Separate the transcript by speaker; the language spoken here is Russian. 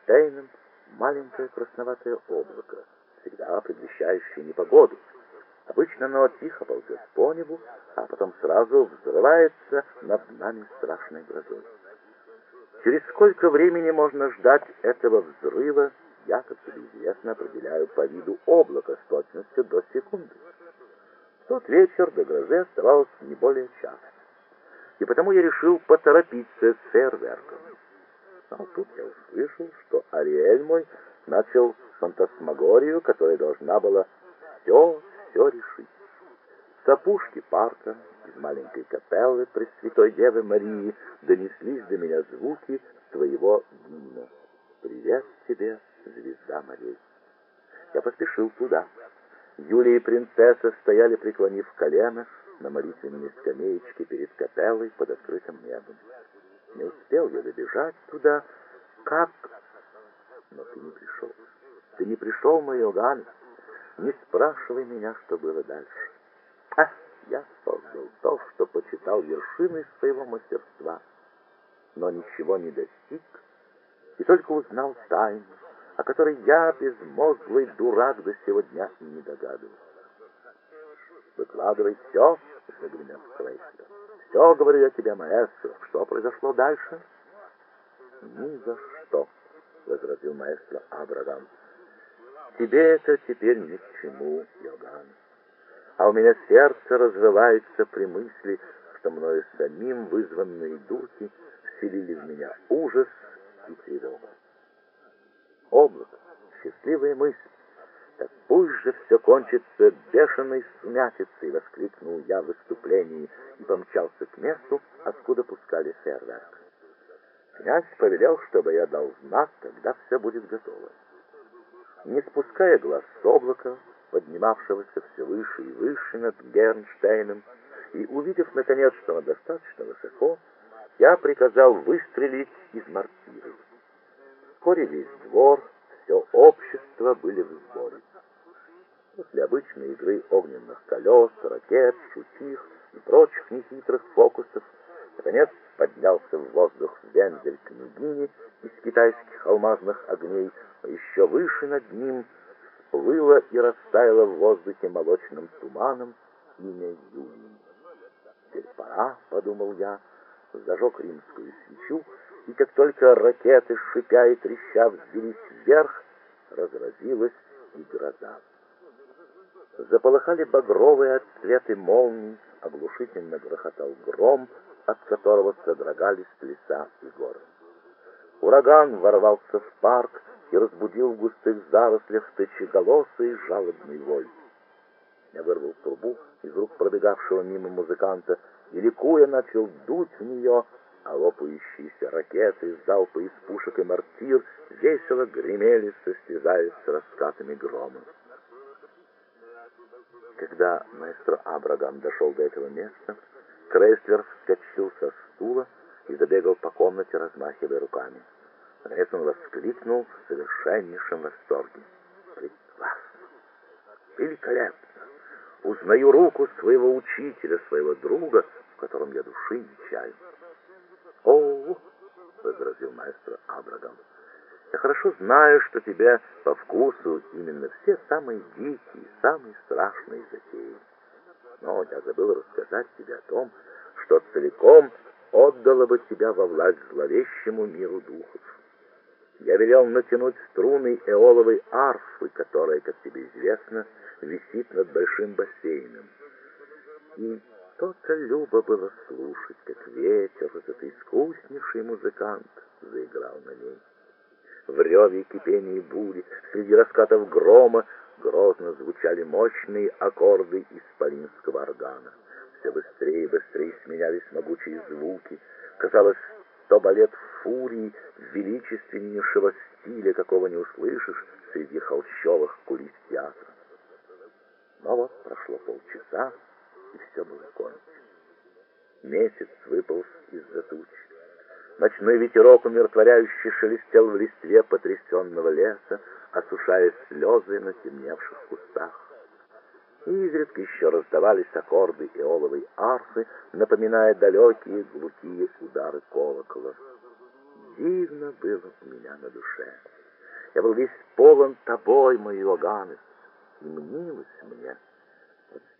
Speaker 1: Гернштейном маленькое красноватое облако, всегда предвещающее непогоду. Обычно оно тихо ползет по небу, а потом сразу взрывается над нами страшной грозой. Через сколько времени можно ждать этого взрыва, я, как тебе известно, определяю по виду облака с точностью до секунды. В тот вечер до грозы оставалось не более часа, и потому я решил поторопиться с фейерверком. Но тут я услышал, что Ариэль мой начал фантасмагорию, которая должна была все решить. С опушки парка, из маленькой капеллы Пресвятой Девы Марии, донеслись до меня звуки твоего гимна. «Привет тебе, звезда морей». Я поспешил туда. Юлия и принцесса стояли, преклонив колено, на молитвенной скамеечке перед капеллой под открытым небом. Не успел я добежать туда, как... Но ты не пришел. Ты не пришел, мой Иоганн. Не спрашивай меня, что было дальше. Я создал то, что почитал вершиной своего мастерства, но ничего не достиг, и только узнал тайну, о которой я, безмозглый дурак, до сего дня и не догадывался. «Выкладывай все», — загремел Крейслер. «Все, говорю я тебе, маэстро. Что произошло дальше?» «Ни за что», — возразил маэстро Абрагам. «Тебе это теперь ни к чему, Иоганн. А у меня сердце разрывается при мысли, что мною самим вызванные духи вселили в меня ужас и тревогу. Облако, счастливая мысль, так пусть же все кончится бешеной сумятицей, воскликнул я в выступлении и помчался к месту, откуда пускали фейерверк. Князь повелел, чтобы я дал знак, когда все будет готово. Не спуская глаз с облака, поднимавшегося все выше и выше над Гернштейном, и увидев, наконец, что он достаточно высоко, я приказал выстрелить из мортиры. Вскоре весь двор, все общество были в сборе. После обычной игры огненных колес, ракет, шутих и прочих нехитрых фокусов, наконец поднялся в воздух вензель княгини из китайских алмазных огней, а еще выше над ним всплыло и растаяло в воздухе молочным туманом имя Юлии. «Теперь пора», — подумал я, зажег римскую свечу, и как только ракеты, шипя и треща, взвелись вверх, разразилась и гроза. Заполыхали багровые отсветы молний, оглушительно грохотал гром, от которого содрогались леса и горы. Ураган ворвался в парк и разбудил в густых зарослях тысячеголосый жалобный вой. Я вырвал трубу из рук пробегавшего мимо музыканта и, ликуя, начал дуть в нее, а лопающиеся ракеты, залпы из пушек и мортир весело гремели, состязаясь с раскатами грома. Когда маэстро Абрагам дошел до этого места, Крейслер вскочил со стула и забегал по комнате, размахивая руками. Наконец он воскликнул в совершеннейшем восторге. «Прекрасно! Великолепно! Узнаю руку своего учителя, своего друга, в котором я души не чаю». «О, — возразил маэстро Абрагам, — я хорошо знаю, что тебе по вкусу именно все самые дикие, самые страшные затеи. Но я забыл рассказать тебе о том, что целиком отдало бы тебя во власть зловещему миру духов. Я велел натянуть струны эоловой арфы, которая, как тебе известно, висит над большим бассейном. И то-то любо было слушать, как ветер, этот искуснейший музыкант, заиграл на ней. В реве и кипении бури, среди раскатов грома, грозно звучали мощные аккорды исполинского органа. Все быстрее и быстрее сменялись могучие звуки. Казалось, то балет фурии величественнейшего стиля, какого не услышишь среди холщовых кулис театра. Но вот прошло полчаса, и все было кончено. Месяц выполз из-за туч. Ночной ветерок умиротворяюще шелестел в листве потрясенного леса, осушая слезы на темневших кустах. И изредка еще раздавались аккорды эоловой арфы, напоминая далекие глухие удары колокола. дивно было у меня на душе. Я был весь полон тобой, мой Иоганнес, и мнилось мне,